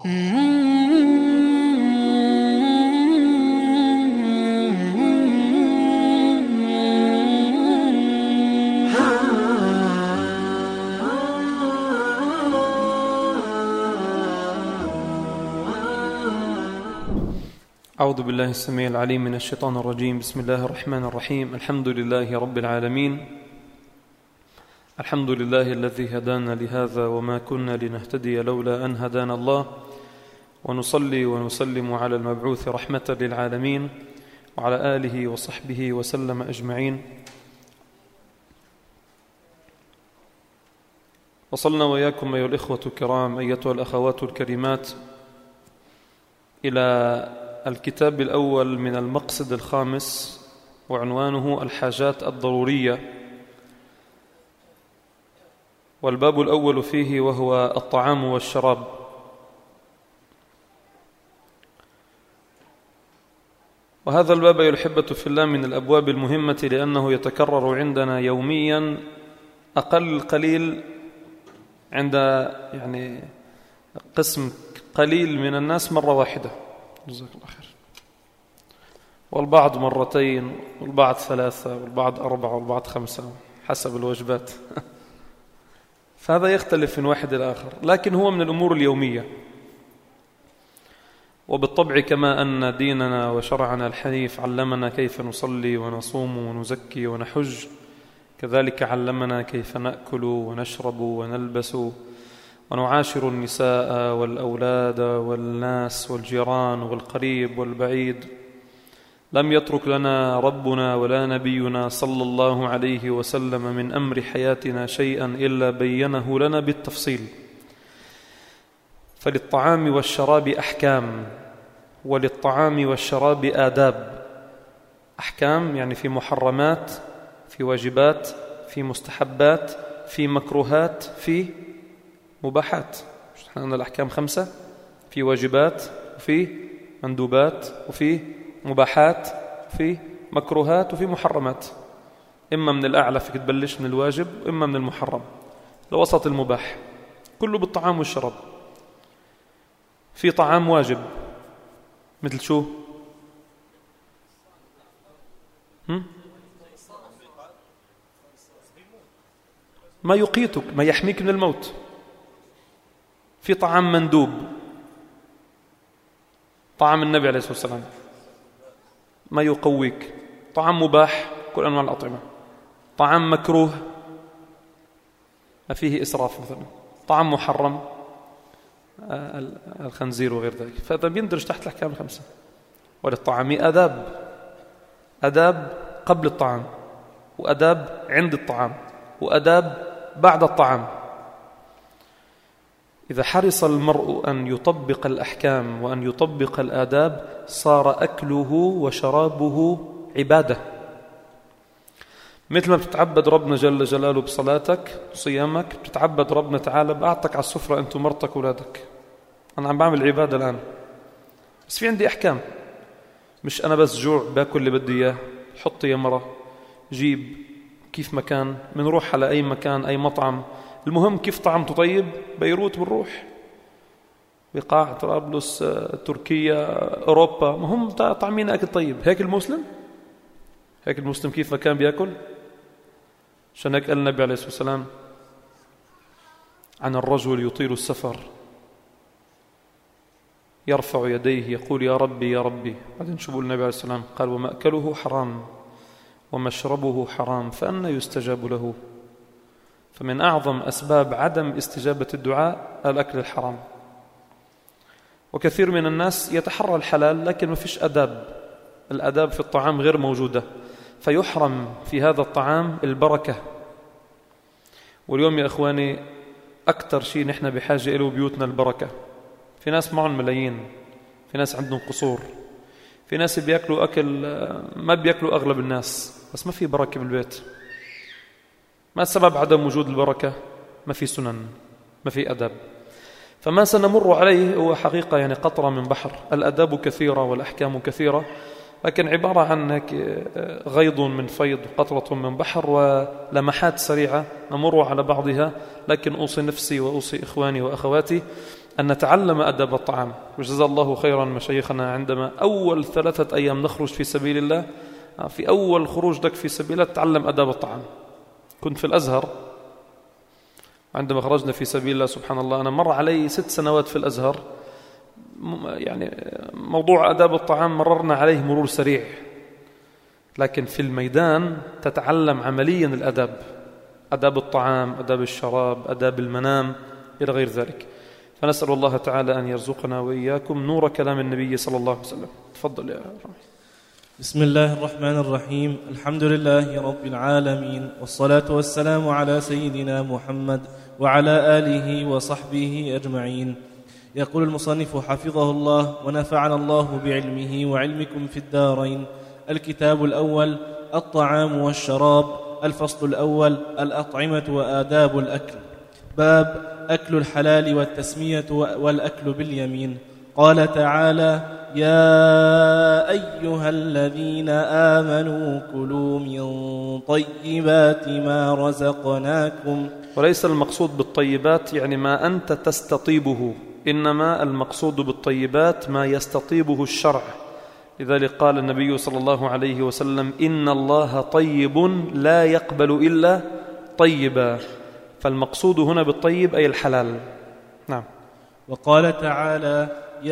أعوذ بالله السميع العليم من الشيطان الرجيم. بسم الله الرحمن الرحيم. الحمد لله رب العالمين. الحمد لله الذي هدانا لهذا وما كنا لنهتدي لولا أن هدانا الله، ونصلي ونسلم على المبعوث رحمة للعالمين وعلى آله وصحبه وسلم أجمعين. وصلنا وإياكم أيها الإخوة الكرام، أيتها الأخوات الكريمات، إلى الكتاب الأول من المقصد الخامس، وعنوانه الحاجات الضرورية، والباب الأول فيه وهو الطعام والشراب. وهذا الباب أيها الأحبة في الله من الأبواب المهمة، لأنه يتكرر عندنا يوميا أقل قليل، عند قسم قليل من الناس مرة واحدة، جزاك الله خير، والبعض مرتين، والبعض ثلاثة، والبعض أربعة، والبعض خمسة، حسب الوجبات. فهذا يختلف من واحد إلى آخر، لكن هو من الأمور اليومية. وبالطبع كما أن ديننا وشرعنا الحنيف علمنا كيف نصلي ونصوم ونزكي ونحج، كذلك علمنا كيف نأكل ونشرب ونلبس ونعاشر النساء والأولاد والناس والجيران والقريب والبعيد. لم يترك لنا ربنا ولا نبينا صلى الله عليه وسلم من أمر حياتنا شيئا إلا بينه لنا بالتفصيل. فللطعام والشراب أحكام، وللطعام والشراب آداب. أحكام يعني في محرمات، في واجبات، في مستحبات، في مكروهات، في مباحات. احنا الأحكام 5، في واجبات، وفي مندوبات، وفي مباحات، وفي مكروهات، وفي محرمات. إما من الأعلى فيك تبلش من الواجب، وإما من المحرم لوسط المباح، كله بالطعام والشراب. في طعام واجب مثل شو؟ ما يقيتك، ما يحميك من الموت. في طعام مندوب، طعام النبي عليه الصلاة والسلام، ما يقويك. طعام مباح، كل أنواع الأطعمة. طعام مكروه، ما فيه إسراف مثلا. طعام محرم، الخنزير وغير ذلك. فهذا بيندرج تحت الأحكام 5. وللطعام أداب قبل الطعام، وأداب عند الطعام، وأداب بعد الطعام. إذا حرص المرء أن يطبق الأحكام وأن يطبق الآداب، صار أكله وشرابه عبادة. مثل ما بتتعبد ربنا جل جلاله بصلاتك وصيامك، بتتعبد ربنا تعالى بقعدتك على السفرة أنت ومرتك وولادك. أنا عم بعمل عبادة الآن، بس في عندي أحكام. مش أنا بس جوع باكل اللي بدي إياه. حط يا مرة، جيب كيف مكان، منروح على أي مكان، أي مطعم، المهم كيف طعمته طيب. بيروت بنروح، بقاع طرابلس، تركيا، أوروبا، مهم طعمين أكل طيب. هيك المسلم، هيك المسلم كيف ما كان بيأكل. عشان هيك قال النبي عليه الصلاة والسلام عن الرجل يطيل السفر يرفع يديه يقول يا ربي يا ربي. بعدين شو بقول النبي عليه الصلاة والسلام؟ قال ومأكله حرام ومشربه حرام فأنى يستجاب له. فمن أعظم أسباب عدم استجابة الدعاء الأكل الحرام. وكثير من الناس يتحرى الحلال لكن ما فيش أداب. الأداب في الطعام غير موجودة، فيحرم في هذا الطعام البركة. واليوم يا إخواني أكثر شيء نحن بحاجة إليه بيوتنا البركة. في ناس معهم ملايين، في ناس عندهم قصور، في ناس بيأكلوا أكل ما بيأكلوا أغلب الناس، بس ما في بركة بالبيت. ما السبب عدم وجود البركة؟ ما في سنن، ما في أدب. فما سنمر عليه هو حقيقة يعني قطرة من بحر. الأداب كثيرة والأحكام كثيرة، لكن عبارة عن غيض من فيض، قطرة من بحر، ولمحات سريعة نمر على بعضها. لكن أوصي نفسي وأوصي إخواني وأخواتي أن نتعلم أدب الطعام. وجزا الله خيرا مشايخنا عندما أول 3 أيام نخرج في سبيل الله، في أول خروج لك في سبيل الله تتعلم أدب الطعام. كنت في الأزهر عندما خرجنا في سبيل الله، سبحان الله أنا مر علي 6 سنوات في الأزهر، يعني موضوع أداب الطعام مررنا عليه مرور سريع، لكن في الميدان تتعلم عمليا الأداب، أداب الطعام، أداب الشراب، أداب المنام إلى غير ذلك. فنسأل الله تعالى أن يرزقنا وإياكم نور كلام النبي صلى الله عليه وسلم. تفضل يا رامي. بسم الله الرحمن الرحيم. الحمد لله رب العالمين، والصلاة والسلام على سيدنا محمد وعلى آله وصحبه أجمعين. يقول المصنف حفظه الله ونفعنا الله بعلمه وعلمكم في الدارين: الكتاب الأول الطعام والشراب. الفصل الأول الأطعمة وآداب الأكل. باب أكل الحلال والتسمية والأكل باليمين. قال تعالى: يا أيها الذين آمنوا كلوا من طيبات ما رزقناكم. وليس المقصود بالطيبات يعني ما أنت تستطيبه، إنما المقصود بالطيبات ما يستطيبه الشرع. لذلك قال النبي صلى الله عليه وسلم: إن الله طيب لا يقبل إلا طيبا. فالمقصود هنا بالطيب أي الحلال. نعم. وقال تعالى: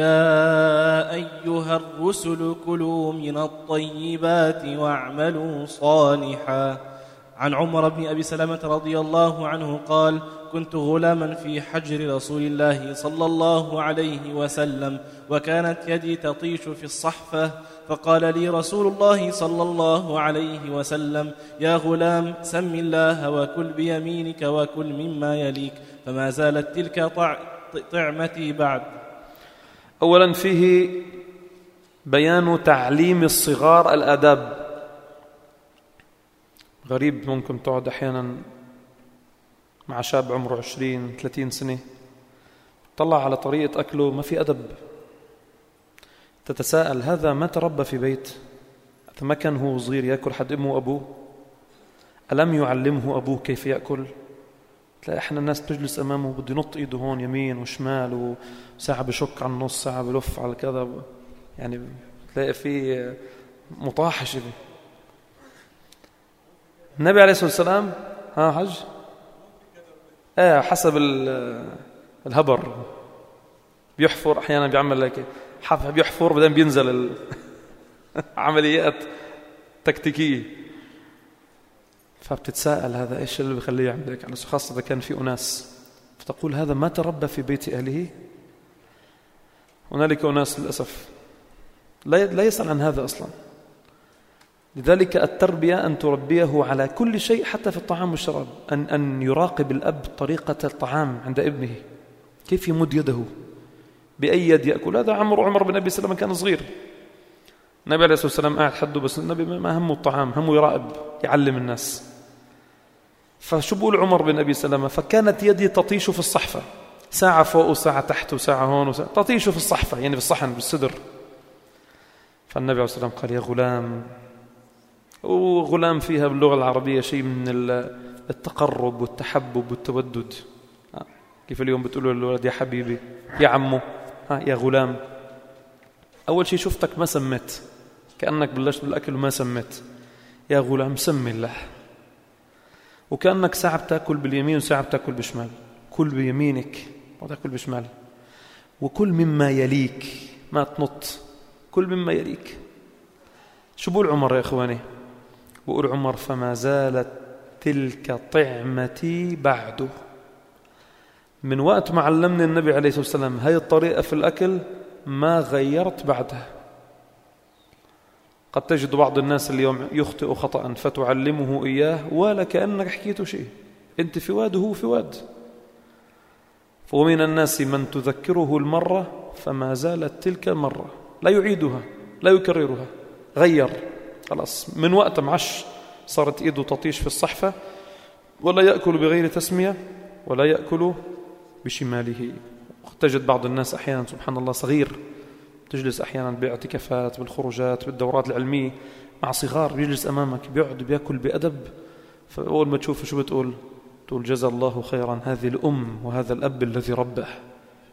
يا أيها الرسل كلوا من الطيبات واعملوا صالحا. عن عمر بن أبي سلمة رضي الله عنه قال: كنت غلاما في حجر رسول الله صلى الله عليه وسلم، وكانت يدي تطيش في الصحفة، فقال لي رسول الله صلى الله عليه وسلم: يا غلام، سم الله وكل بيمينك وكل مما يليك. فما زالت تلك طعمتي بعد. أولا فيه بيان تعليم الصغار الآداب. غريب ممكن تقعد أحيانا مع شاب عمره 20-30 سنة، طلع على طريقة أكله ما في أدب، تتساءل هذا ما تربى في بيت؟ ما كان هو صغير يأكل حد أمه وأبوه؟ ألم يعلمه أبوه كيف يأكل؟ تلاقي إحنا الناس تجلس أمامه بده ينط إيده هون يمين وشمال، وساعة بشك على النص، ساعة بلف على كذا، يعني تلاقي فيه مطاحشة. النبي عليه الصلاة والسلام حج حسب الهبر بيحفر، أحيانا بيعمل لك بيحفر بعدين بينزل عمليات تكتيكية. فبتتساءل هذا إيش اللي بيخليه يعمل هيك، خاصة إذا كان في أناس، فتقول هذا ما تربى في بيت أهله. هنالك أناس للأسف لا يسأل عن هذا أصلا. لذلك التربية أن تربيه على كل شيء، حتى في الطعام والشراب، أن يراقب الأب طريقة الطعام عند ابنه، كيف يمد يده، بأي يد يأكل. هذا عمر بن أبي سلمة كان صغير، النبي عليه الصلاة والسلام قاعد حده، بس النبي ما همه الطعام، همه يراقب يعلم الناس. فشو بقول عمر بن أبي سلمة؟ فكانت يدي تطيش في الصحفة، ساعة فوق وساعة تحت وساعة هون وساعة تطيش في الصحفة، يعني في الصحن بالصدر. فالنبي عليه الصلاة والسلام قال: يا غلام. وغلام فيها باللغة العربية شيء من التقرب والتحبب والتودد. كيف اليوم بتقولوا للولد يا حبيبي، يا عمو، يا غلام. أول شيء شفتك ما سميت، كأنك بلشت بالأكل وما سميت. يا غلام سمي الله. وكأنك ساعة بتاكل باليمين وساعة بتاكل بشمال. كل بيمينك وتاكل بشمال، وكل مما يليك، ما تنط، كل مما يليك. شو بقول عمر يا إخواني؟ بقول عمر: فما زالت تلك طعمتي بعده. من وقت ما علمني النبي عليه الصلاة والسلام هاي الطريقة في الأكل ما غيرت بعدها. قد تجد بعض الناس اليوم يخطئ خطأ فتعلمه إياه ولا كأنك حكيته شيء، أنت في واد وهو في واد. ومن الناس من تذكره المرة فما زالت تلك المرة، لا يعيدها لا يكررها، غير خلاص من وقت معش صارت إيده تطيش في الصحفة، ولا يأكل بغير تسمية ولا يأكل بشماله. تجد بعض الناس أحيانا سبحان الله صغير، تجلس أحيانا باعتكافات بالخروجات بالدورات العلمية مع صغار، بيجلس أمامك بيقعد بيأكل بأدب، فأول ما تشوفه شو بتقول؟ تقول: جزا الله خيرا هذه الأم وهذا الأب الذي ربه.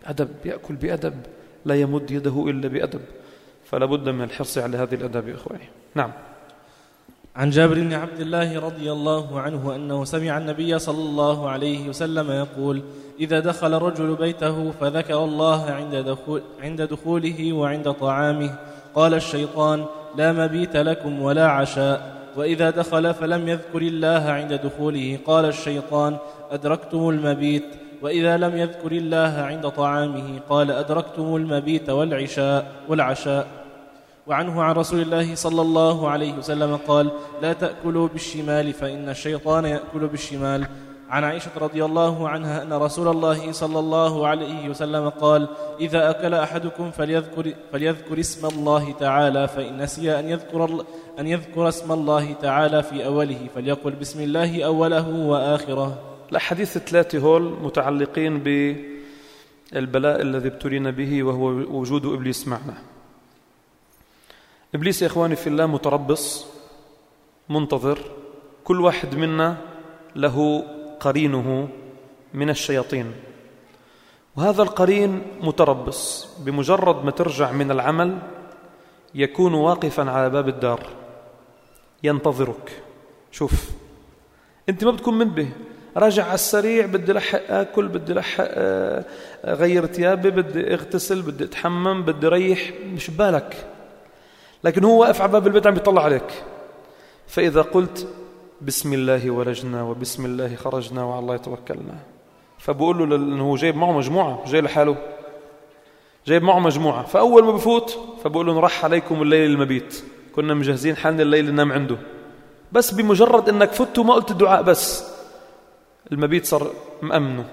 أدب، يأكل بأدب، لا يمد يده إلا بأدب. فلا بد من الحرص على هذه الأداب يا إخواني. نعم. عن جابر بن عبد الله رضي الله عنه أنه سمع النبي صلى الله عليه وسلم يقول: إذا دخل الرجل بيته فذكر الله عند دخوله وعند طعامه قال الشيطان: لا مبيت لكم ولا عشاء. وإذا دخل فلم يذكر الله عند دخوله قال الشيطان: أدركتم المبيت. وإذا لم يذكر الله عند طعامه قال: أدركتم المبيت والعشاء. وعنه عن رسول الله صلى الله عليه وسلم قال: لا تأكلوا بالشمال فإن الشيطان يأكل بالشمال. عن عائشة رضي الله عنها أن رسول الله صلى الله عليه وسلم قال: إذا أكل أحدكم فليذكر اسم الله تعالى، فإن نسي أن يذكر اسم الله تعالى في أوله فليقل بسم الله أوله وآخره. الحديث الثلاثة هول متعلقين بالبلاء الذي ابتلينا به، وهو وجود إبليس معنا. إبليس يا إخواني في الله متربص منتظر، كل واحد منا له قرينه من الشياطين، وهذا القرين متربص، بمجرد ما ترجع من العمل يكون واقفا على باب الدار ينتظرك. شوف، أنت ما بتكون منبه، راجع على السريع، بدي لحق آكل، بدي لحق غير ثيابي، بدي اغتسل، بدي اتحمم، بدي ريح، مش بالك. لكن هو واقف على باب البيت عم يطلع عليك. فإذا قلت بسم الله ولجنا وبسم الله خرجنا وعلى الله توكلنا، فبقول له لأنه هو جايب معه مجموعة، جاي لحاله، جايب معه مجموعة، فأول ما بفوت فبقول له: نرح عليكم الليل المبيت، كنا مجهزين حالنا الليل ننام عنده. بس بمجرد أنك فت وما قلت الدعاء بس المبيت صار مأمنه.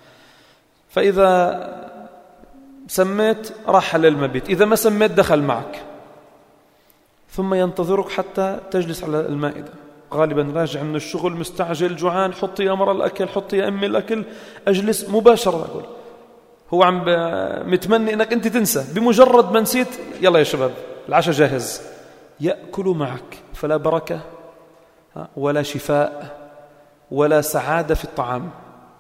فإذا سميت راح للمبيت، إذا ما سميت دخل معك، ثم ينتظرك حتى تجلس على المائدة. غالبا راجع من الشغل مستعجل جوعان، حطي يا مرة الأكل، حطي يا أمي الأكل، أجلس مباشرة. أقول هو عم متمني أنك أنت تنسى، بمجرد ما نسيت يلا يا شباب العشاء جاهز، يأكل معك. فلا بركة ولا شفاء ولا سعادة في الطعام.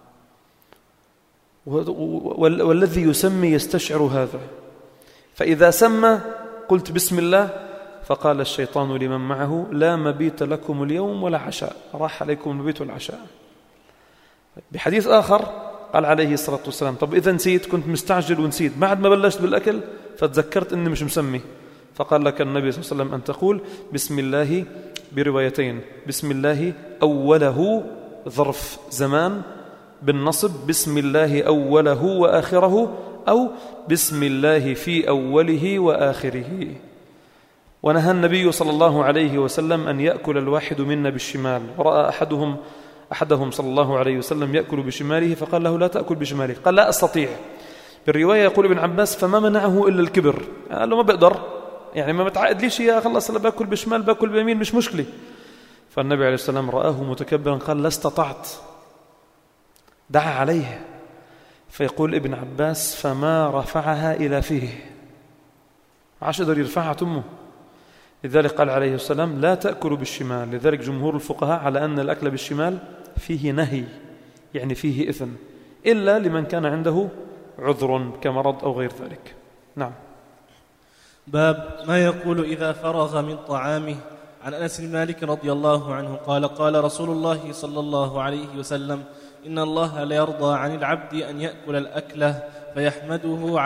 والذي يسمي يستشعر هذا. فإذا سمى قلت بسم الله فقال الشيطان لمن معه: لا مبيت لكم اليوم ولا عشاء، راح عليكم المبيت والعشاء. بحديث آخر قال عليه الصلاة والسلام: طب إذا نسيت، كنت مستعجل ونسيت، بعد ما بلشت بالأكل فتذكرت أني مش مسمي، فقال لك النبي صلى الله عليه وسلم أن تقول بسم الله بروايتين: بسم الله أوله ظرف زمان بالنصب، بسم الله أوله وآخره، أو بسم الله في أوله وآخره. ونهى النبي صلى الله عليه وسلم أن يأكل الواحد منا بالشمال، ورأى أحدهم صلى الله عليه وسلم يأكل بشماله فقال له: لا تأكل بشمالك. قال: لا أستطيع. بالرواية يقول ابن عباس: فما منعه إلا الكبر. قال له: ما بقدر، يعني ما متعقد ليش يا خلص، أنا باكل بشمال باكل بيمين مش مشكلة. فالنبي عليه السلام رآه متكبرا قال: لا استطعت. دعا عليه. فيقول ابن عباس: فما رفعها إلى فيه، عاش قدر يرفعها تمه. لذلك قال عليه السلام: لا تأكلوا بالشمال. لذلك جمهور الفقهاء على أن الأكل بالشمال فيه نهي، يعني فيه إثم، إلا لمن كان عنده عذر كمرض أو غير ذلك. نعم. باب ما يقول إذا فرغ من طعامه. عن أنس بن مالك رضي الله عنه قال: قال رسول الله صلى الله عليه وسلم: إن الله لا يرضى عن العبد أن يأكل الأكلة فيحمده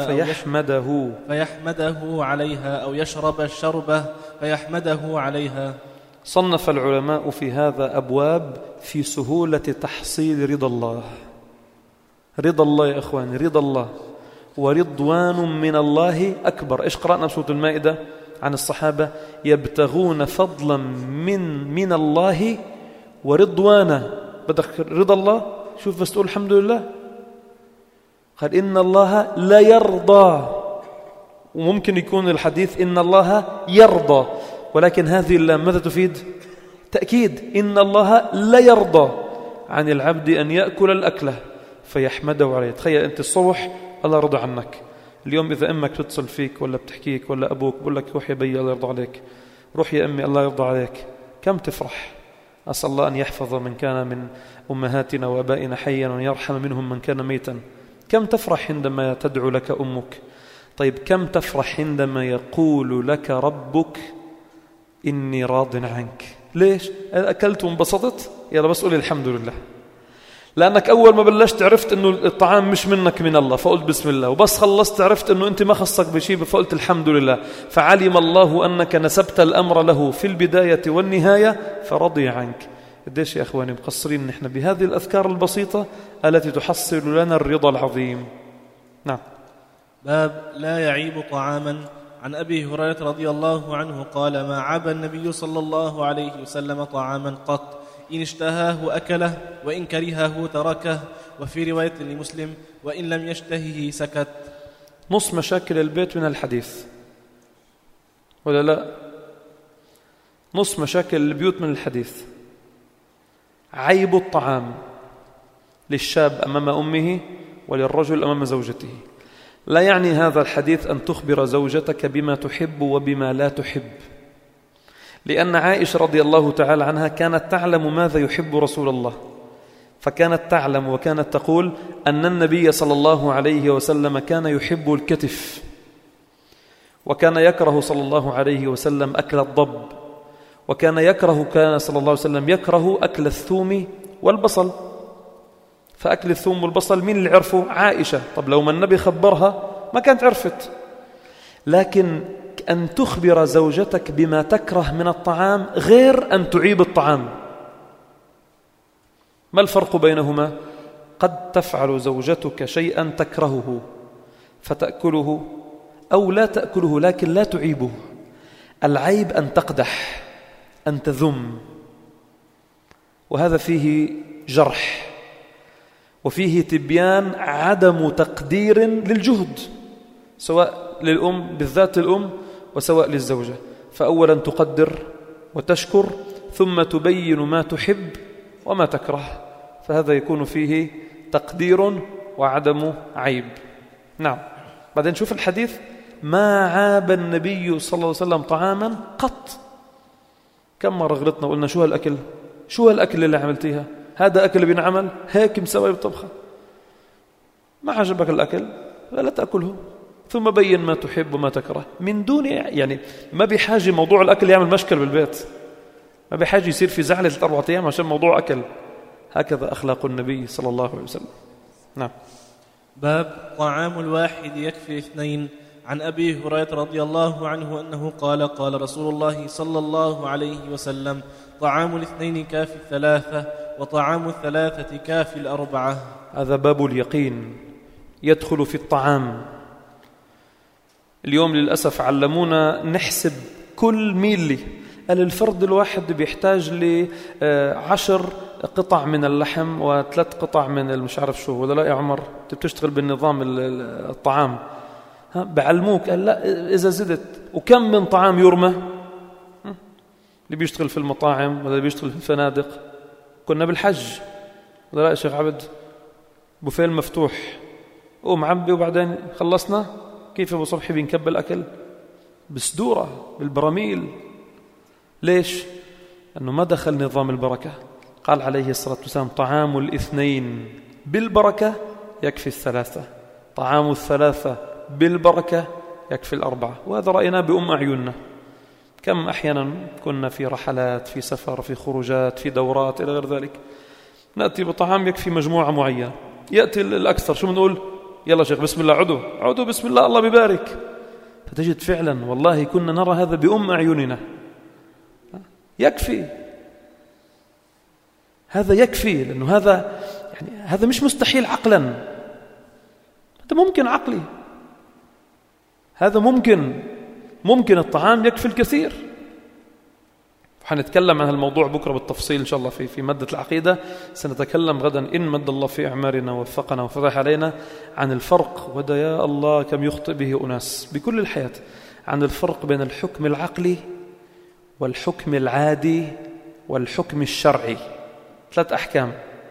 عليها أو يشرب الشربة فيحمده عليها. صنف العلماء في هذا أبواب في سهولة تحصيل رضا الله. رضا الله يا إخواني، رضا الله ورضوان من الله أكبر. إيش قرأنا بسورة المائدة عن الصحابة؟ يبتغون فضلا من الله ورضوانا. بدك رضا الله، شوف بس تقول الحمد لله. قال: إن الله لا يرضى، وممكن يكون الحديث إن الله يرضى، ولكن هذه اللام ماذا تفيد؟ تأكيد. إن الله لا يرضى عن العبد أن يأكل الأكلة فيحمده عليه. تخيل أنت الصبح الله رضى عنك، اليوم إذا أمك تتصل فيك ولا بتحكيك ولا أبوك بقول لك: روح يا بي الله يرضى عليك، روح يا أمي الله يرضى عليك، كم تفرح. أسأل الله أن يحفظ من كان من أمهاتنا وأبائنا حيا وأن يرحم منهم من كان ميتا. كم تفرح عندما تدعو لك أمك؟ طيب كم تفرح عندما يقول لك ربك إني راض عنك؟ ليش؟ أكلت وانبسطت؟ يلا بس قولي الحمد لله، لأنك أول ما بلشت عرفت أنه الطعام مش منك من الله فقلت بسم الله، وبس خلصت عرفت أنه أنت ما خصك بشيء فقلت الحمد لله، فعلم الله أنك نسبت الأمر له في البداية والنهاية فرضي عنك. قديش يا أخواني مقصرين نحن بهذه الأذكار البسيطة التي تحصل لنا الرضا العظيم. نعم. باب لا يعيب طعاما. عن أبي هريرة رضي الله عنه قال: ما عاب النبي صلى الله عليه وسلم طعاما قط، إن اشتهاه أكله وإن كرهه تركه. وفي رواية لمسلم: وإن لم يشتهه سكت. نص مشاكل البيت من الحديث ولا لا؟ نص مشاكل البيوت من الحديث. عيب الطعام للشاب أمام أمه وللرجل أمام زوجته. لا يعني هذا الحديث أن تخبر زوجتك بما تحب وبما لا تحب، لأن عائشة رضي الله تعالى عنها كانت تعلم ماذا يحب رسول الله، فكانت تعلم وكانت تقول أن النبي صلى الله عليه وسلم كان يحب الكتف، وكان يكره صلى الله عليه وسلم أكل الضب، وكان صلى الله عليه وسلم يكره أكل الثوم والبصل. فأكل الثوم والبصل مين اللي عرفه؟ عائشة. طب لو ما النبي خبرها ما كانت عرفت. لكن أن تخبر زوجتك بما تكره من الطعام غير أن تعيب الطعام. ما الفرق بينهما؟ قد تفعل زوجتك شيئا تكرهه فتأكله أو لا تأكله لكن لا تعيبه. العيب أن تقدح، أن تذم، وهذا فيه جرح وفيه تبيان عدم تقدير للجهد، سواء للأم بالذات الأم وسواء للزوجة. فأولا تقدر وتشكر ثم تبين ما تحب وما تكره، فهذا يكون فيه تقدير وعدم عيب. نعم. بعدين شوف الحديث: ما عاب النبي صلى الله عليه وسلم طعاما قط. كم مرة غلطنا وقلنا شو هالأكل؟ شو هالأكل اللي عملتيها؟ هذا أكل بينعمل هيك مسوي بالطبخة. ما عجبك الأكل لا تأكله، ثم بين ما تحب وما تكره من دون يعني ما بحاجة موضوع الأكل يعمل مشكل بالبيت، ما بحاجة يصير في زعلة 4 أيام عشان موضوع أكل. هكذا أخلاق النبي صلى الله عليه وسلم. نعم. باب طعام الواحد يكفي 2. عن أبي هريرة رضي الله عنه أنه قال: قال رسول الله صلى الله عليه وسلم: طعام 2 كافي 3 وطعام 3 كافي 4. هذا باب اليقين يدخل في الطعام. اليوم للأسف علمونا نحسب كل ميلي. قال الفرد الواحد بيحتاج ل10 قطع من اللحم و3 قطع من المش عارف شو، ولا لا يا عمر؟ انت بتشتغل بالنظام الطعام، بعلموك. قال لا، إذا زدت وكم من طعام يرمى. اللي بيشتغل في المطاعم ولا اللي بيشتغل في الفنادق، كنا بالحج ولا لا يا شيخ عبد؟ بوفيه مفتوح ومعبي، وبعدين خلصنا كيف أبو صبحي بينكب الأكل؟ بسدورة بالبراميل. ليش؟ أنه ما دخل نظام البركة. قال عليه الصلاة والسلام: طعام 2 بالبركة يكفي 3، طعام 3 بالبركة يكفي 4. وهذا رأينا بأم أعيننا. كم أحيانا كنا في رحلات، في سفر، في خروجات، في دورات إلى غير ذلك، نأتي بطعام يكفي مجموعة معينة، يأتي الأكثر شو بنقول؟ يلا شيخ بسم الله، عدوا بسم الله، الله ببارك. فتجد فعلا والله كنا نرى هذا بأم أعيننا. يكفي، هذا يكفي، لأنه هذا مش مستحيل عقلا، هذا ممكن عقلي، هذا ممكن الطعام يكفي الكثير. حنتكلم عن الموضوع بكرة بالتفصيل إن شاء الله في مادة العقيدة. سنتكلم غدا إن مد الله في أعمارنا ووفقنا وفتح علينا عن الفرق، وده يا الله كم يخطئ به أناس بكل الحياة، عن الفرق بين الحكم العقلي والحكم العادي والحكم الشرعي. 3 أحكام.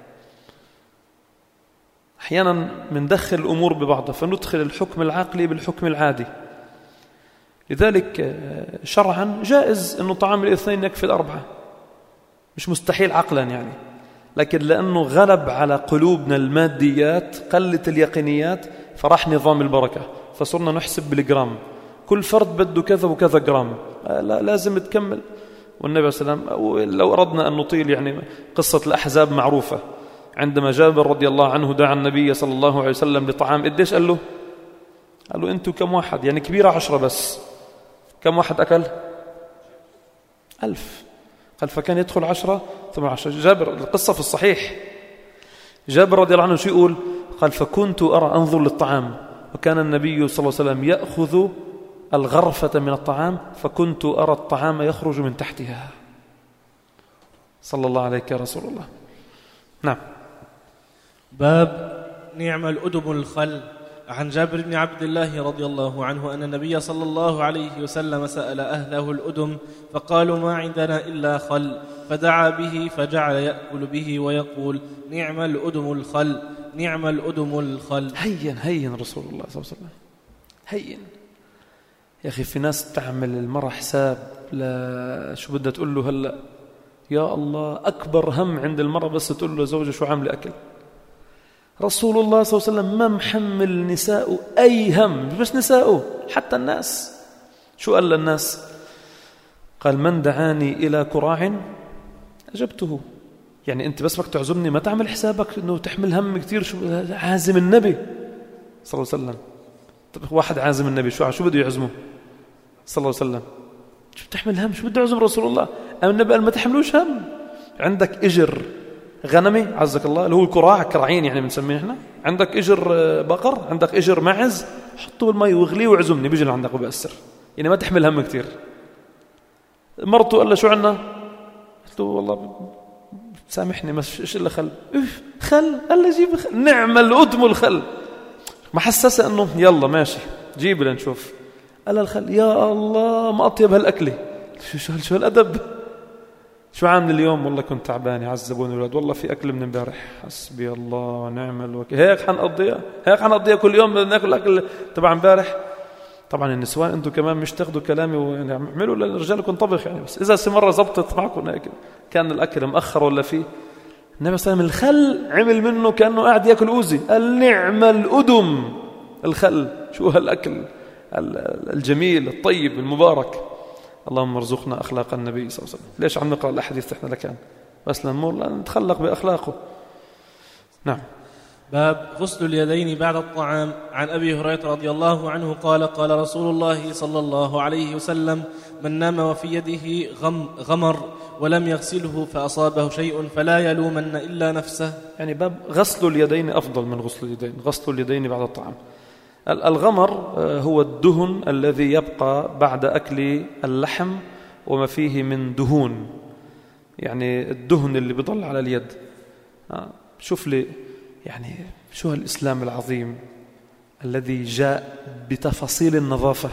أحيانا مندخل الأمور ببعضها فندخل الحكم العقلي بالحكم العادي. لذلك شرعا جائز أنه طعام 2 يكفي 4، مش مستحيل عقلا يعني. لكن لأنه غلب على قلوبنا الماديات، قلت اليقينيات، فراح نظام البركة، فصرنا نحسب بالجرام، كل فرد بده كذا وكذا جرام، لا لازم تكمل. والنبي صلى الله عليه وسلم، لو أردنا أن نطيل يعني قصة الأحزاب معروفة، عندما جابر رضي الله عنه دعا النبي صلى الله عليه وسلم لطعام، قديش قال له؟ قال له أنتوا كم واحد؟ يعني كبيرة 10 بس، كم واحد أكل؟ 1000. قال فكان يدخل 10 ثم 10. جابر، القصة في الصحيح، جابر رضي الله عنه شو يقول؟ قال فكنت أرى أنظر للطعام، وكان النبي صلى الله عليه وسلم يأخذ الغرفة من الطعام، فكنت أرى الطعام يخرج من تحتها. صلى الله عليك يا رسول الله. نعم. باب نعم الأدم الخل. عن جابر بن عبد الله رضي الله عنه أن النبي صلى الله عليه وسلم سأل أهله الأدم فقالوا ما عندنا إلا خل، فدعا به فجعل يأكل به ويقول نعم الأدم الخل، نعم الأدم الخل. هين رسول الله صلى الله عليه وسلم، هين. يا أخي في ناس تعمل المرة حساب، لا شو بدها تقول له هلأ؟ يا الله، أكبر هم عند المرة بس تقول له زوجة شو عامل أكل. رسول الله صلى الله عليه وسلم ما محمل نساءه أي هم، مش بس نساءه، حتى الناس. شو قال للناس؟ قال من دعاني إلى كراع أجبته. يعني أنت بس بدك تعزمني، ما تعمل حسابك أنه تحمل هم كتير. شو عازم النبي صلى الله عليه وسلم. طب واحد عازم النبي شو بده يعزمه صلى الله عليه وسلم؟ شو بتحمل هم؟ شو بده يعزم رسول الله؟ النبي قال ما تحملوش هم. عندك إجر غنمي عزك الله، اللي هو الكراع، كراعين يعني بنسميه احنا. عندك إجر بقر، عندك إجر معز، حطه بالمي واغليه وعزمني، بيجي لعندك وبأسر. يعني ما تحمل هم كتير. مرته قال له شو عنا؟ قلت له والله سامحني، ما ايش الا خل. خل؟ قال له جيب خل. نعم الأدم الخل. ما حسسه انه يلا ماشي جيب لنشوف. قال الخل. يا الله ما أطيب هالأكلة. شو هالأدب؟ شو عامل اليوم؟ والله كنت تعبان، يعذبون الولاد، والله في أكل من امبارح. حسبي الله ونعم الوكيل. هيك حنقضيها كل يوم ناكل أكل تبع امبارح. طبعا النسوان انتم كمان مش تاخذوا كلامي ويعني اعملوا لرجالكم طبخ يعني، بس اذا مرة زبطت معكم كان الاكل مأخر ولا فيه. النبي صلى الله عليه وسلم الخل عمل منه كأنه قاعد ياكل أوزي. النعم الأدم الخل. شو هالاكل الجميل الطيب المبارك. اللهم ارزقنا أخلاق النبي صلى الله عليه وسلم. ليش عم نقرأ الأحاديث احنا لكان بس لنمر نتخلق بأخلاقه. نعم. باب غسل اليدين بعد الطعام. عن أبي هريرة رضي الله عنه قال قال رسول الله صلى الله عليه وسلم من نام وفي يده غمر ولم يغسله فأصابه شيء فلا يلومن إلا نفسه. يعني باب غسل اليدين أفضل من غسل اليدين. غسل اليدين بعد الطعام. الغمر هو الدهن الذي يبقى بعد أكل اللحم وما فيه من دهون، يعني الدهن اللي بيضل على اليد. شوف لي يعني شو هالإسلام العظيم الذي جاء بتفاصيل النظافة.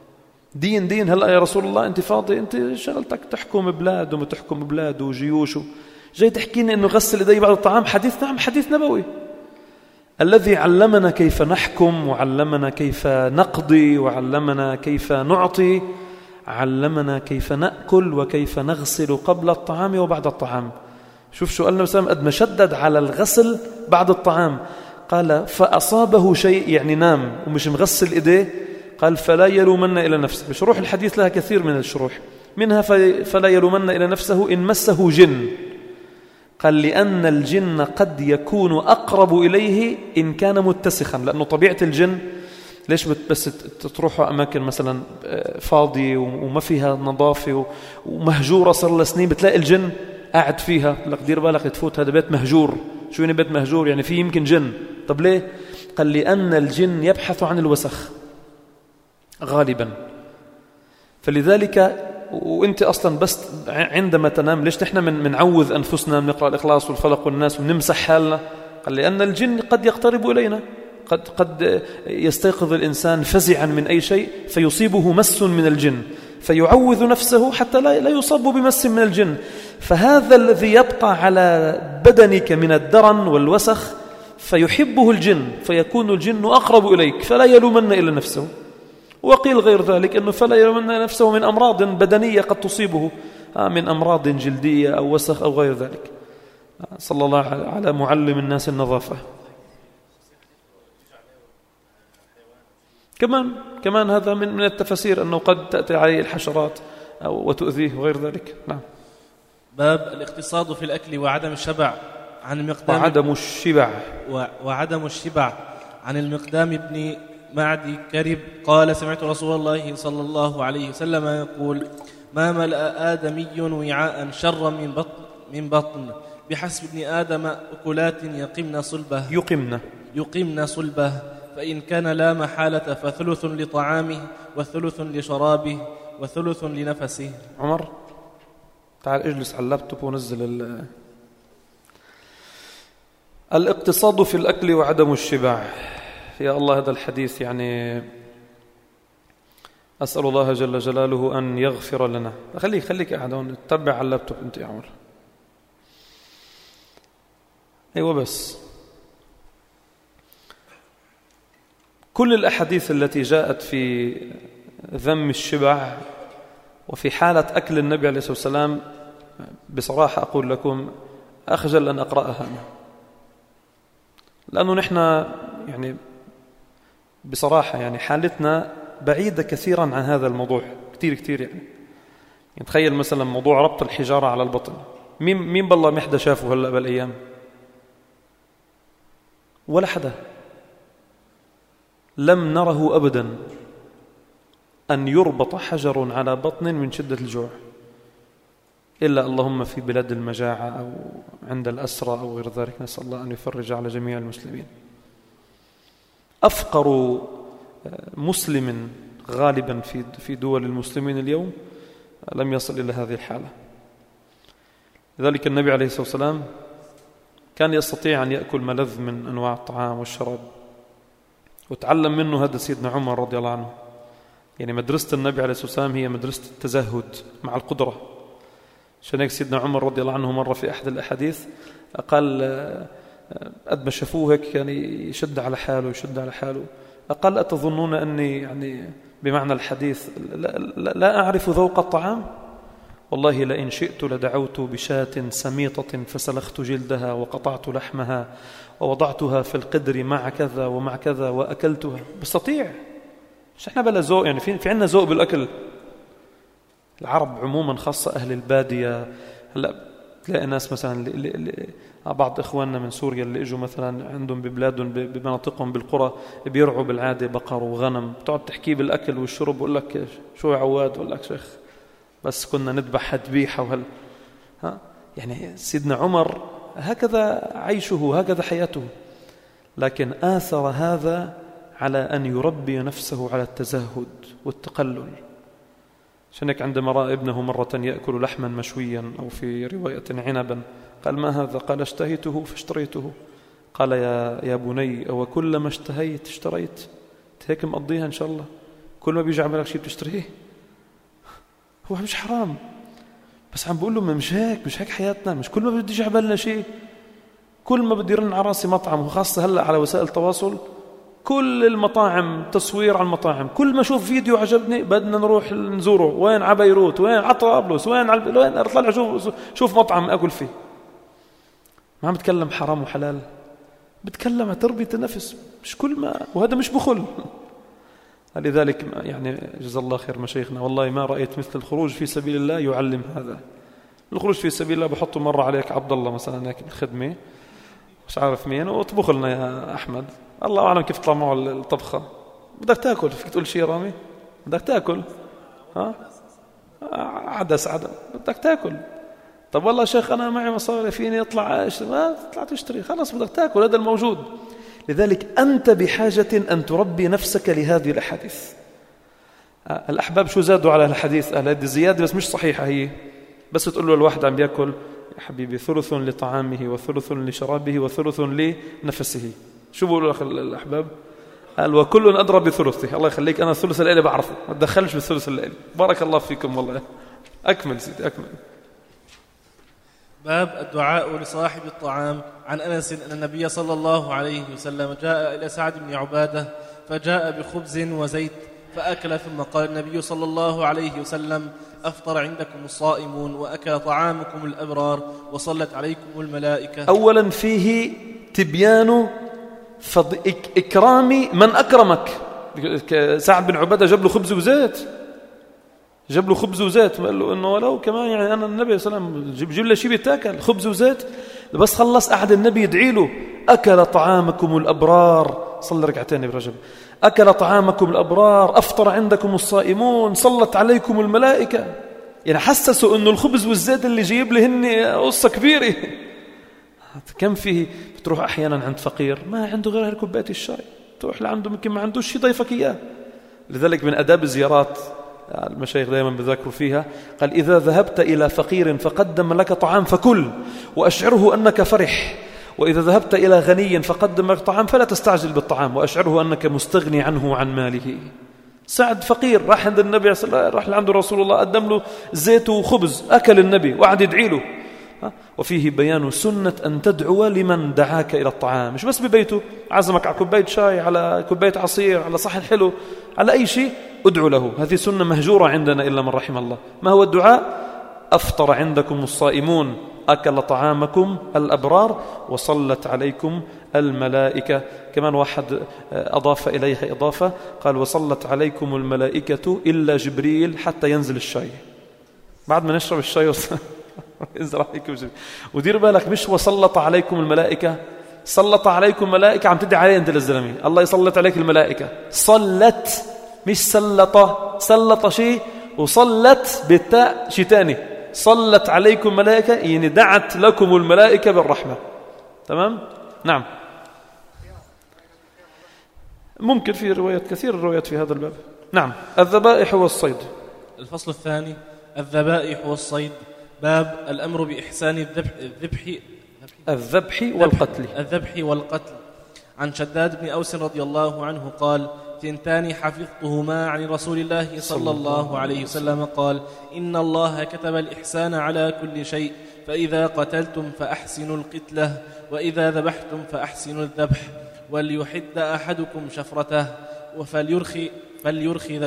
دين هلأ يا رسول الله أنت فاضي، أنت شغلتك تحكم بلاد وما تحكم بلاد وجيوش، جاي تحكينا أنه غسل يدي بعد الطعام. حديث نعم حديث نبوي الذي علمنا كيف نحكم وعلمنا كيف نقضي وعلمنا كيف نعطي، علمنا كيف نأكل وكيف نغسل قبل الطعام وبعد الطعام. شوف شو قال النبي صلى الله عليه وسلم، قد ما شدد على الغسل بعد الطعام. قال فأصابه شيء، يعني نام ومش مغسل إيديه، قال فلا يلومن إلى نفسه. بشروح الحديث لها كثير من الشروح، منها فلا يلومن إلى نفسه إن مسه جن. قال لأن الجن قد يكون أقرب إليه إن كان متسخا، لأنه طبيعة الجن ليش بس تروحوا أماكن مثلا فاضية وما فيها نظافة ومهجورة صار لها سنين، بتلاقي الجن قاعد فيها. لك دير بالك تفوت هذا بيت مهجور. شو يعني بيت مهجور؟ يعني فيه يمكن جن. طب ليه؟ قال لأن الجن يبحث عن الوسخ غالبا، فلذلك وانت اصلا بس عندما تنام ليش نحن منعوذ انفسنا نقرا الاخلاص والفلق والناس ونمسح حالنا؟ قال لان الجن قد يقترب الينا، قد يستيقظ الانسان فزعا من اي شيء فيصيبه مس من الجن فيعوذ نفسه حتى لا يصاب بمس من الجن. فهذا الذي يبقى على بدنك من الدرن والوسخ فيحبه الجن، فيكون الجن اقرب اليك فلا يلومن الا نفسه. وقيل غير ذلك أنه فلا يلومن نفسه من أمراض بدنية قد تصيبه، من أمراض جلدية أو وسخ أو غير ذلك. صلى الله على معلم الناس النظافة. كمان هذا من التفسير أنه قد تأتي عليه الحشرات وتؤذيه وغير ذلك. نعم. باب الاقتصاد في الأكل وعدم الشبع عن المقدام وعدم الشبع عن المقدام بن معدي كرب قال سمعت رسول الله صلى الله عليه وسلم يقول ما ملأ آدمي وعاء شرا من بطن بحسب ابن آدم أكلات يقمن صلبه فإن كان لا محالة فثلث لطعامه وثلث لشرابه وثلث لنفسه. عمر تعال اجلس على اللابتوب ونزل الاقتصاد في الأكل وعدم الشبع. يا الله هذا الحديث يعني أسأل الله جل جلاله أن يغفر لنا. خليك قاعد هون تتبع على اللابتوب أنت يا عمر. أيوة بس كل الأحاديث التي جاءت في ذم الشبع وفي حالة أكل النبي عليه الصلاة والسلام بصراحة أقول لكم أخجل أن أقرأها لأنه نحن يعني بصراحة يعني حالتنا بعيدة كثيرا عن هذا الموضوع كتير يعني تخيل مثلا موضوع ربط الحجارة على البطن. مين بالله محدة شافه هلأ بالأيام؟ ولا حدا. لم نره أبدا أن يربط حجر على بطن من شدة الجوع إلا اللهم في بلاد المجاعة أو عند الأسرى أو غير ذلك. نسأل الله أن يفرج على جميع المسلمين. أفقر مسلم غالبا في دول المسلمين اليوم لم يصل إلى هذه الحالة. لذلك النبي عليه الصلاة والسلام كان يستطيع أن يأكل ملذ من أنواع الطعام والشراب وتعلم منه هذا سيدنا عمر رضي الله عنه. يعني مدرسة النبي عليه الصلاة والسلام هي مدرسة التزهد مع القدرة. عشان هيك سيدنا عمر رضي الله عنه مرة في أحد الأحاديث قال قد ما شافوه هيك يعني يشد على حاله قال أتظنون أني يعني بمعنى الحديث لا أعرف ذوق الطعام؟ والله لئن شئت لدعوت بشاة سميطة فسلخت جلدها وقطعت لحمها ووضعتها في القدر مع كذا ومع كذا وأكلتها. بستطيع. مش احنا بلا ذوق يعني في عنا ذوق بالأكل. العرب عموما خاصة أهل البادية. هلا تلاقي ناس مثلا بعض إخواننا من سوريا اللي إجوا مثلا عندهم ببلادهم بمناطقهم بالقرى بيرعوا بالعادة بقر وغنم. بتقعد تحكي بالأكل والشرب بقول لك شو يا عواد؟ بقول لك شيخ بس كنا نذبح ذبيحة يعني سيدنا عمر هكذا عيشه هكذا حياته. لكن آثر هذا على أن يربي نفسه على التزهد والتقلل. شنك عندما رأى ابنه مرة يأكل لحما مشويا أو في رواية عنبا قال ما هذا؟ قال اشتهيته فاشتريته. قال يا بني أو كلما اشتهيت اشتريت؟ هيك مقضيها إن شاء الله كل ما بيجي عملك شيء بتشتريه. هو مش حرام بس عم بقول له مش هيك حياتنا. مش كل ما بدي يجي عبالنا شيء كل ما بدي يرن على راسي مطعم. وخاصة هلأ على وسائل التواصل كل المطاعم تصوير عن المطاعم. كل ما أشوف فيديو عجبني بدنا نروح نزوره. وين على بيروت؟ وين على طرابلس؟ وين أطلع شوف مطعم أكل فيه. ما عم بتكلم حرام وحلال بتكلم عن تربية النفس. مش كل ما وهذا مش بخل. لذلك يعني جزا الله خير مشايخنا والله ما رأيت مثل الخروج في سبيل الله يعلم هذا. الخروج في سبيل الله بحطوا مرة عليك عبد الله مثلا هيك بالخدمة مش عارف مين واطبخ لنا يا أحمد. الله أعلم كيف طلع معه الطبخة. بدك تأكل فيك تقول شيء رامي؟ بدك تأكل عدس بدك تأكل. طب والله شيخ أنا معي مصاري فيني أطلع تطلع تشتري. خلاص بدك تأكل هذا الموجود. لذلك أنت بحاجة أن تربي نفسك لهذه الأحاديث. الأحباب شو زادوا على الحديث؟ هذه الزيادة بس مش صحيحة هي. بس تقول له الواحد عم بيأكل يا حبيبي ثلث لطعامه وثلث لشرابه وثلث لنفسه. شو بقولوا الأحباب؟ قال وكل أدرى بثلثه. الله يخليك أنا الثلث الليلي بعرفه ما تدخلش بالثلث الليلي. بارك الله فيكم والله. أكمل سيدي أكمل. باب الدعاء لصاحب الطعام. عن أنس أن النبي صلى الله عليه وسلم جاء إلى سعد بن عبادة فجاء بخبز وزيت فأكل. ثم قال النبي صلى الله عليه وسلم: أفطر عندكم الصائمون وأكل طعامكم الأبرار وصلت عليكم الملائكة. أولا فيه تبيان إكرام من أكرمك. سعد بن عبادة جاب له خبز وزيت، جاب له خبز وزيت، قال له إنه ولو كمان يعني أنا النبي صلى الله عليه وسلم جيب له شيء بيتاكل، خبز وزيت. بس خلص قعد النبي يدعي له: أكل طعامكم الأبرار، صلى ركعتين برجب، أكل طعامكم الأبرار، أفطر عندكم الصائمون، صلت عليكم الملائكة. يعني حسسوا إنه الخبز والزيت اللي جايب له هن قصة كبيرة. كم فيه بتروح أحيانا عند فقير ما عنده غير كوباية الشاي، تروح لعنده يمكن ما عندوش شيء ضيفك إياه. لذلك من أداب الزيارات المشايخ دائما بذكروا فيها، قال: إذا ذهبت إلى فقير فقدم لك طعام فكل وأشعره أنك فرح، وإذا ذهبت إلى غني فقدم لك طعام فلا تستعجل بالطعام وأشعره أنك مستغني عنه وعن ماله. سعد فقير راح عند النبي صلى الله عليه وسلم، راح لعنده رسول الله، قدم له زيت وخبز، أكل النبي وقعد يدعي له. وفيه بيان سنة أن تدعو لمن دعاك إلى الطعام، مش بس ببيته، عزمك على كوباية شاي، على كوباية عصير، على صحن حلو، على أي شيء ادعو له. هذه سنة مهجورة عندنا إلا من رحم الله. ما هو الدعاء؟ أفطر عندكم الصائمون، أكل طعامكم الأبرار، وصلت عليكم الملائكة. كمان واحد أضاف إليها إضافة، قال: وصلت عليكم الملائكة إلا جبريل حتى ينزل الشاي. بعد ما نشرب الشاي ينزل عليكم جبريل. ودير بالك، مش وصلت عليكم الملائكة، سلط عليكم ملائكة عم تدعي عليه أنت للزلمة، الله يسلط عليك الملائكة. صلت مش سلط شيء، وصلت بالتاء شيء تاني. صلت عليكم ملائكة يعني دعت لكم الملائكة بالرحمة. تمام؟ نعم، ممكن في روايات، كثير الروايات في هذا الباب. نعم. الذبائح والصيد. الفصل الثاني: الذبائح والصيد. باب الأمر بإحسان الذبح والقتل. عن شداد بن أوس رضي الله عنه قال: ثنتان حفظتهما عن رسول الله صلى الله عليه وسلم قال: إن الله كتب الإحسان على كل شيء، فإذا قتلتم فأحسنوا القتلة، وإذا ذبحتم فأحسنوا الذبح، وليحد أحدكم شفرته، فليرخ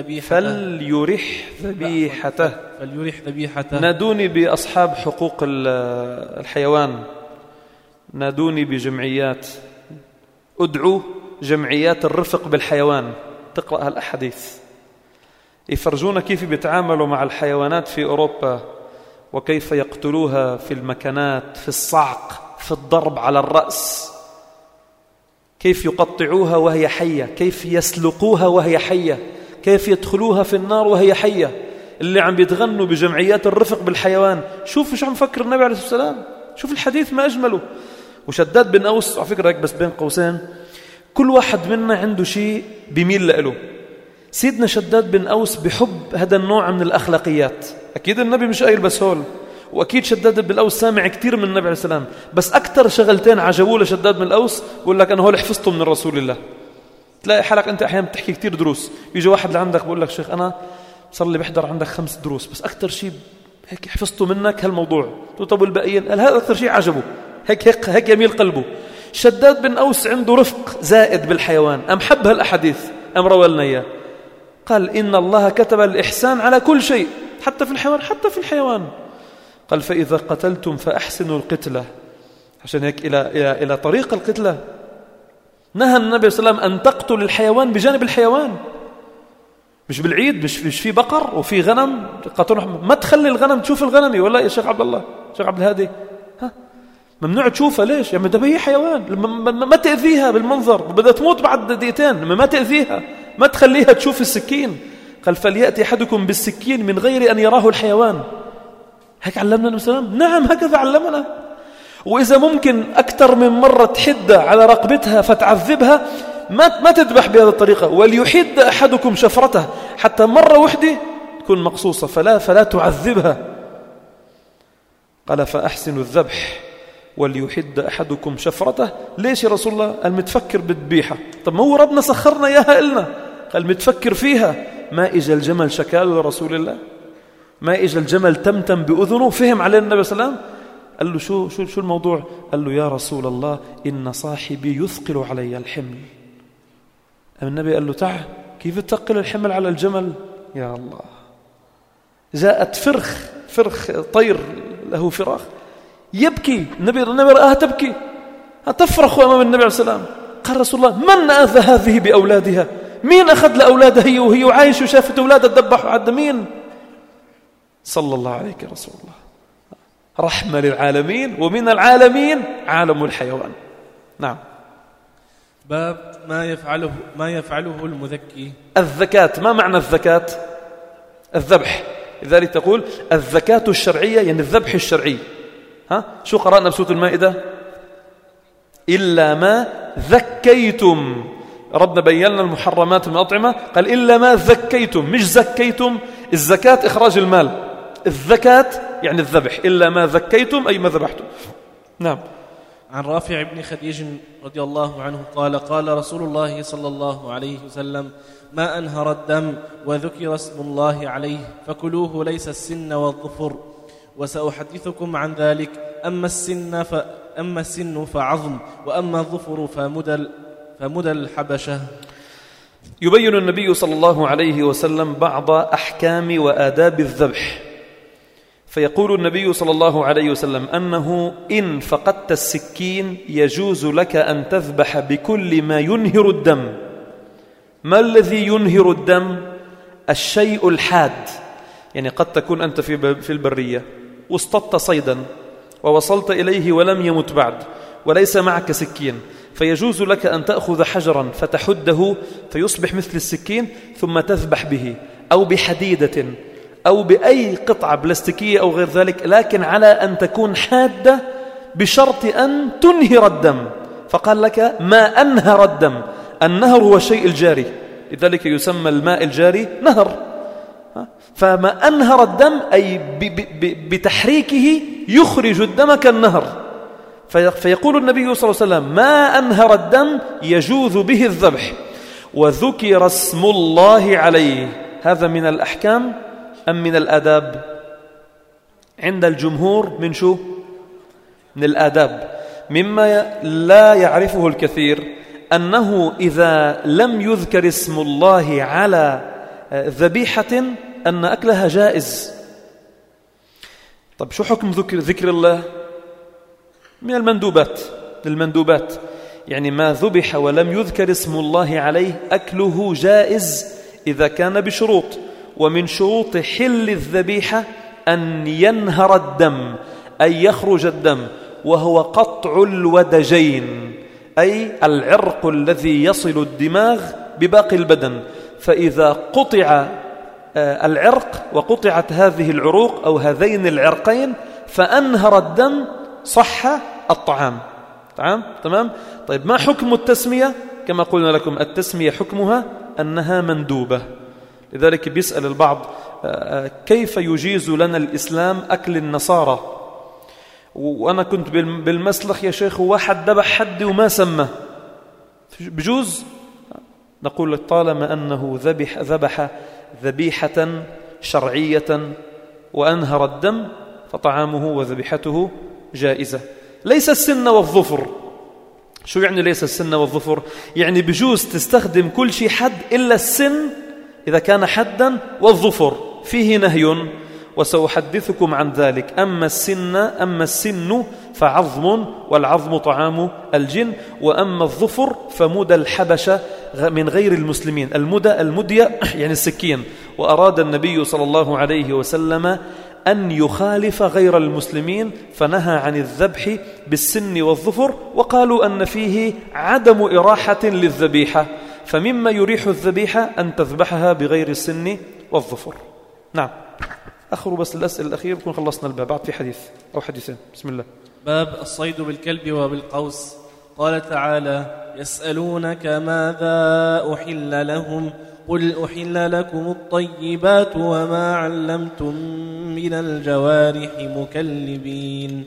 ذبيحته. نادوني بأصحاب حقوق الحيوان، نادوني بجمعيات، ادعوا جمعيات الرفق بالحيوان، تقرأ هالأحاديث، يفرجون كيف بيتعاملوا مع الحيوانات في أوروبا، وكيف يقتلوها في المكانات، في الصعق، في الضرب على الرأس، كيف يقطعوها وهي حية، كيف يسلقوها وهي حية، كيف يدخلوها في النار وهي حية. اللي عم بيتغنوا بجمعيات الرفق بالحيوان، شوف شو عم فكر النبي عليه الصلاة والسلام، شوف الحديث ما أجمله. وشداد بن أوس على فكرة هيك بس بين قوسين، كل واحد منا عنده شيء بيميل له. سيدنا شداد بن أوس بحب هذا النوع من الأخلاقيات، أكيد النبي مش قايل بس هول، وأكيد شداد بن الأوس سامع كتير من النبي عليه السلام، بس أكتر شغلتين عجبوه لشداد بن الأوس، بقول لك أنا هول حفظته من رسول الله. تلاقي حالك أنت أحيانا بتحكي كتير دروس، يجي واحد لعندك بقول لك: شيخ أنا صار لي بحضر عندك 5 دروس، بس أكتر شيء هيك حفظته منك هالموضوع. طب والباقيين؟ قال هذا أكتر شيء عجبه، هيك يميل قلبه. شداد بن أوس عنده رفق زائد بالحيوان، أم حب هالأحاديث، أم روى لنا إياه. قال: إن الله كتب الإحسان على كل شيء، حتى في الحيوان، قال: فإذا قتلتم فأحسنوا القتلة. عشان هيك إلى طريق القتلة نهى النبي صلى الله عليه وسلم أن تقتل الحيوان بجانب الحيوان، مش بالعيد، مش في بقر وفي غنم قتلوا، ما تخلي الغنم تشوف الغنمي، ولا يا شيخ عبد الله، شيخ عبد الهادي، ممنوع تشوفها. ليش؟ يعني ده هي حيوان، ما تأذيها بالمنظر، بدها تموت بعد دقيقتين، ما تأذيها، ما تخليها تشوف السكين. قال: فليأتي أحدكم بالسكين من غير أن يراه الحيوان. هيك علمنا النبي صلى الله عليه وسلم. نعم، هكذا علمنا. وإذا ممكن أكثر من مرة تحد على رقبتها فتعذبها، ما تذبح بهذه الطريقة. وليحد أحدكم شفرته، حتى مرة واحدة تكون مقصوصة، فلا تعذبها. قال: فأحسنوا الذبح وليحد أحدكم شفرته. ليش يا رسول الله؟ المتفكر بالذبيحة. طب ما هو ربنا سخرنا إياها إلنا، قال متفكر فيها. ما إجا الجمل شكاله لرسول الله، ما إجا الجمل تمتم بأذنه، فهم عليه النبي صلى الله عليه وسلم. قال له: شو الموضوع؟ قال له: يا رسول الله إن صاحبي يثقل علي الحمل. النبي قال له: كيف تثقل الحمل على الجمل؟ يا الله. جاءت فرخ طير له فراخ يبكي، النبي رآها تبكي، تفرخ أمام النبي عليه السلام. قال رسول الله: من آذى هذه بأولادها؟ مين أخذ لأولادها هي وهي عايش وشافت أولادها تذبحوا عد مين؟ صلى الله عليك يا رسول الله. رحمة للعالمين، ومن العالمين عالم الحيوان. نعم. باب ما يفعله المذكي. الزكاة، ما معنى الزكاة؟ الذبح. لذلك تقول الزكاة الشرعية، يعني الذبح الشرعي. شو قرأنا بسورة المائدة؟ إلا ما ذكيتم. ربنا بيّنا المحرمات من الأطعمة، قال إلا ما ذكيتم، مش زكيتم. الزكاة إخراج المال، الزكاة يعني الذبح. إلا ما ذكيتم أي ما ذبحتم. نعم. عن رافع بن خديج رضي الله عنه قال: قال رسول الله صلى الله عليه وسلم: ما أنهر الدم وذكر اسم الله عليه فكلوه، ليس السن والظفر، وسأحدثكم عن ذلك. أما السن فعظم، وأما الظفر فمدى الحبشة. يبين النبي صلى الله عليه وسلم بعض أحكام وآداب الذبح، فيقول النبي صلى الله عليه وسلم أنه إن فقدت السكين يجوز لك أن تذبح بكل ما ينهر الدم. ما الذي ينهر الدم؟ الشيء الحاد. يعني قد تكون أنت في البرية واصطدت صيدا ووصلت إليه ولم يمت بعد وليس معك سكين، فيجوز لك أن تأخذ حجرا فتحده فيصبح مثل السكين ثم تذبح به، أو بحديدة أو بأي قطعة بلاستيكية أو غير ذلك، لكن على أن تكون حادة بشرط أن تنهر الدم. فقال لك ما أنهر الدم. النهر هو الشيء الجاري، لذلك يسمى الماء الجاري نهر. فما أنهر الدم أي بتحريكه يخرج الدم كالنهر. فيقول النبي صلى الله عليه وسلم ما أنهر الدم يجوز به الذبح، وذكر اسم الله عليه. هذا من الأحكام أم من الآداب؟ عند الجمهور من شو؟ من الآداب. مما لا يعرفه الكثير أنه إذا لم يذكر اسم الله على ذبيحة أن أكلها جائز. طب شو حكم ذكر الله؟ من المندوبات. يعني ما ذبح ولم يذكر اسم الله عليه أكله جائز إذا كان بشروط. ومن شروط حل الذبيحة أن ينهر الدم أي يخرج الدم، وهو قطع الودجين أي العرق الذي يصل الدماغ بباقي البدن. فإذا قطع العرق وقطعت هذه العروق أو هذين العرقين فأنهر الدم صح الطعام. تمام. طيب ما حكم التسمية؟ كما قلنا لكم التسمية حكمها أنها مندوبة. لذلك بيسأل البعض كيف يجيز لنا الإسلام أكل النصارى؟ وأنا كنت بالمسلخ يا شيخ واحد ذبح حد وما سمى، بجوز؟ نقول طالما أنه ذبح ذبيحة شرعية وأنهر الدم فطعامه وذبيحته جائزة. ليس السن والظفر. شو يعني ليس السن والظفر؟ يعني بجوز تستخدم كل شيء حد إلا السن إذا كان حدا، والظفر فيه نهي وسأحدثكم عن ذلك. أما السن فعظم، والعظم طعام الجن. وأما الظفر فمدى الحبشة من غير المسلمين. المدية يعني السكين. وأراد النبي صلى الله عليه وسلم أن يخالف غير المسلمين فنهى عن الذبح بالسن والظفر، وقالوا أن فيه عدم إراحة للذبيحة، فمما يريح الذبيحة أن تذبحها بغير السن والظفر. نعم. أخر بس الأسئلة الأخير نكون خلصنا الباب. بعد في حديث أو حديثين. بسم الله. باب الصيد بالكلب وبالقوس. قال تعالى: يسألونك ماذا أحل لهم، قل أحل لكم الطيبات وما علمتم من الجوارح مكلبين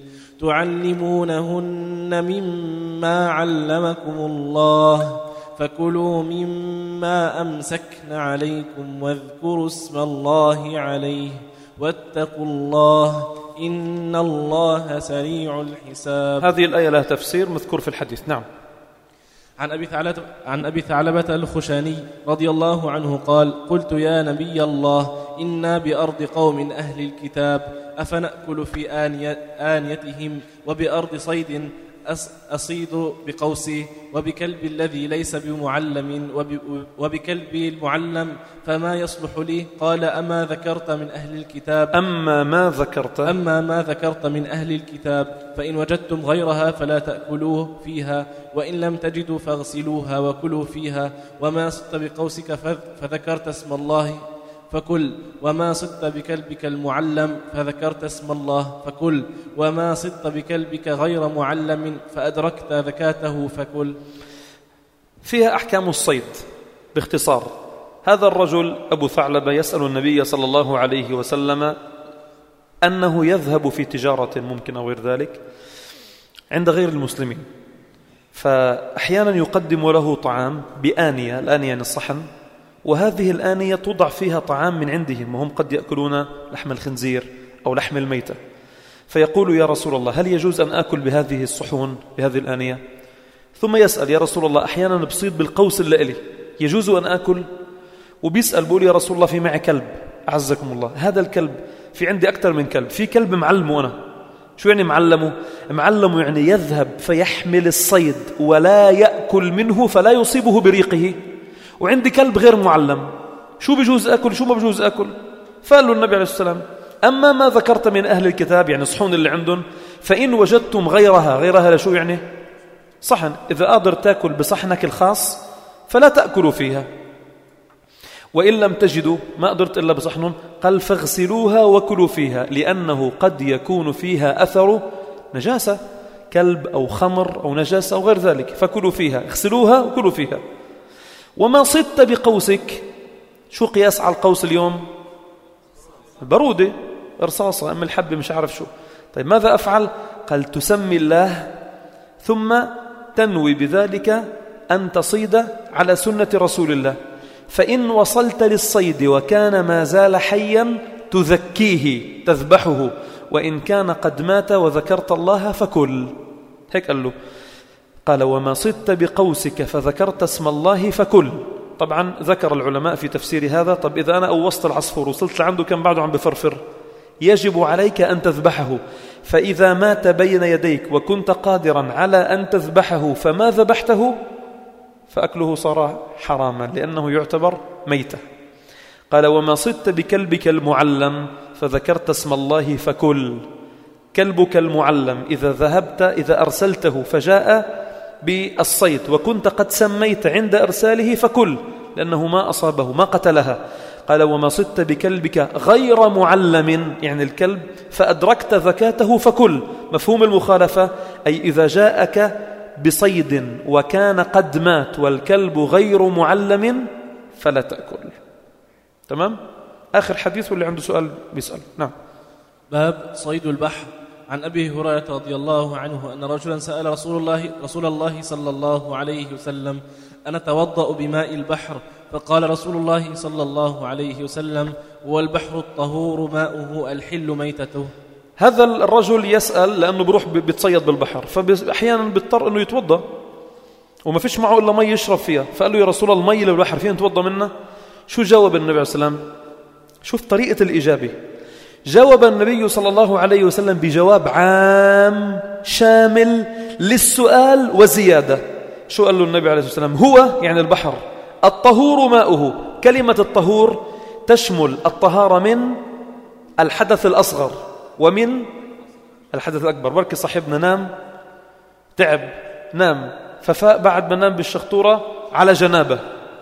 تعلمونهن مما علمكم الله، فكلوا مما أمسكن عليكم واذكروا اسم الله عليه واتقوا الله إن الله سريع الحساب. هذه الآية لها تفسير مذكور في الحديث. نعم. عن أبي ثعلبة الخشاني رضي الله عنه قال: قلت يا نبي الله، إنا بأرض قوم أهل الكتاب، أفنأكل في آنيتهم وبأرض صيد أصيد بقوسي وبكلب الذي ليس بمعلم وبكلبي المعلم فما يصلح لي؟ قال: أما ذكرت من أهل الكتاب أما ما ذكرت من أهل الكتاب فإن وجدتم غيرها فلا تأكلوه فيها، وإن لم تجدوا فاغسلوها وكلوا فيها. وما صدت بقوسك فذكرت اسم الله فكل، وما صدت بكلبك المعلم فذكرت اسم الله فكل، وما صدت بكلبك غير معلم فأدركت ذكاته فكل. فيها أحكام الصيد باختصار. هذا الرجل أبو ثعلبة يسأل النبي صلى الله عليه وسلم أنه يذهب في تجارة ممكن أو غير ذلك عند غير المسلمين، فأحيانا يقدم له طعام بآنية، الآنية يعني الصحن، وهذه الآنية توضع فيها طعام من عندهم، وهم قد يأكلون لحم الخنزير أو لحم الميتة، فيقول: يا رسول الله، هل يجوز أن آكل بهذه الصحون بهذه الآنية؟ ثم يسأل: يا رسول الله، أحيانا بصيد بالقوس اللي إلي، يجوز أن آكل؟ وبيسأل بقول: يا رسول الله، في معي كلب، أعزكم الله، هذا الكلب في عندي أكثر من كلب، في كلب معلمه أنا. شو يعني معلمه؟ معلمه يعني يذهب فيحمل الصيد ولا يأكل منه فلا يصيبه بريقه، وعندي كلب غير معلم، شو بجوز أكل شو ما بجوز أكل؟ فقال له النبي عليه السلام: أما ما ذكرت من أهل الكتاب، يعني صحون اللي عندهم، فإن وجدتم غيرها لشو يعني؟ صحن، إذا قادر تأكل بصحنك الخاص فلا تأكلوا فيها، وإن لم تجدوا ما قدرت إلا بصحن، قال: فاغسلوها وكلوا فيها، لأنه قد يكون فيها أثر نجاسة، كلب أو خمر أو نجاسة أو غير ذلك، فكلوا فيها، اغسلوها وكلوا فيها. وما صدت بقوسك، شو قياس على القوس اليوم؟ البرودة، رصاصة، أم الحبة، مش عارف شو. طيب ماذا أفعل؟ قال: تسمي الله ثم تنوي بذلك أن تصيد على سنة رسول الله، فإن وصلت للصيد وكان ما زال حيا تذكيه تذبحه، وإن كان قد مات وذكرت الله فكل. هيك قال له. قال: وما صدت بقوسك فذكرت اسم الله فكل. طبعا ذكر العلماء في تفسير هذا: طب إذا أنا أوصت العصفور وصلت لعنده كان بعده عم بفرفر، يجب عليك أن تذبحه، فإذا مات بين يديك وكنت قادرا على أن تذبحه فما ذبحته فأكله صار حراما لأنه يعتبر ميتة. قال: وما صدت بكلبك المعلم فذكرت اسم الله فكل. كلبك المعلم إذا أرسلته فجاء بالصيد وكنت قد سميت عند إرساله فكل، لأنه ما أصابه ما قتلها. قال: وما صدت بكلبك غير معلم، يعني الكلب، فأدركت ذكاته فكل. مفهوم المخالفة أي إذا جاءك بصيد وكان قد مات والكلب غير معلم فلا تأكل. تمام؟ آخر حديث واللي عنده سؤال بيسأل. نعم. باب صيد البحر. عن أبي هريرة رضي الله عنه أن رجلا سأل رسول الله صلى الله عليه وسلم: أنا أتوضأ بماء البحر؟ فقال رسول الله صلى الله عليه وسلم: هو البحر الطهور ماؤه الحل ميتته. هذا الرجل يسأل لأنه بروح بيتصيد بالبحر، فأحيانا بيضطر أنه يتوضأ وما فيش معه إلا مي يشرب فيها، فقال له: يا رسول الله، المي للبحر فين نتوضأ منه؟ شو جاوب النبي عليه السلام؟ شوف طريقة الإجابة. جاوب النبي صلى الله عليه وسلم بجواب عام شامل للسؤال وزيادة. شو قال له النبي عليه الصلاة والسلام؟ هو يعني البحر، الطهور ماؤه. كلمة الطهور تشمل الطهارة من الحدث الأصغر ومن الحدث الأكبر. بركي صاحبنا نام تعب نام ففاء بعد ما نام بالشخطورة على جنابه،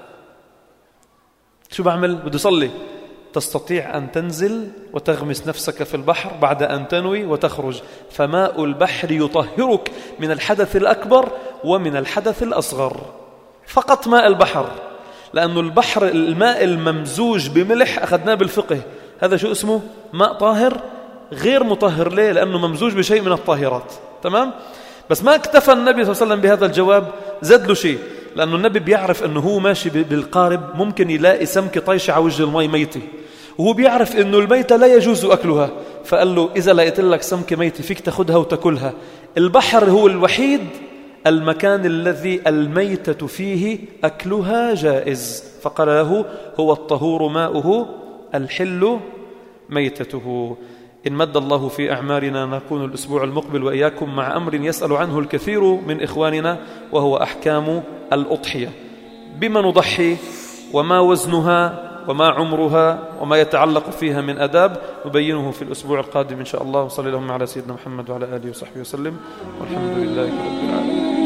شو بعمل؟ بده يصلي. تستطيع أن تنزل وتغمس نفسك في البحر بعد أن تنوي وتخرج. فماء البحر يطهرك من الحدث الأكبر ومن الحدث الأصغر. فقط ماء البحر، لأنه البحر الماء الممزوج بملح أخذناه بالفقه، هذا شو اسمه؟ ماء طاهر غير مطهر. ليه؟ لأنه ممزوج بشيء من الطاهرات. تمام؟ بس ما اكتفى النبي صلى الله عليه وسلم بهذا الجواب، زاد له شيء، لأنه النبي بيعرف أنه هو ماشي بالقارب ممكن يلاقي سمكة طايشة على وجه المي ميتة، وهو بيعرف أنه الميتة لا يجوز أكلها، فقال له: إذا لقيت لك سمكة ميتة فيك تأخذها وتأكلها. البحر هو الوحيد المكان الذي الميتة فيه أكلها جائز، فقال له هو الطهور ماؤه الحل ميتته. إن مد الله في أعمارنا نكون الأسبوع المقبل وإياكم مع أمر يسأل عنه الكثير من إخواننا، وهو أحكام الأضحية، بما نضحي وما وزنها وما عمرها وما يتعلق فيها من أداب، نبينه في الأسبوع القادم إن شاء الله. وصلى اللهم على سيدنا محمد وعلى آله وصحبه وسلم، والحمد لله رب العالمين.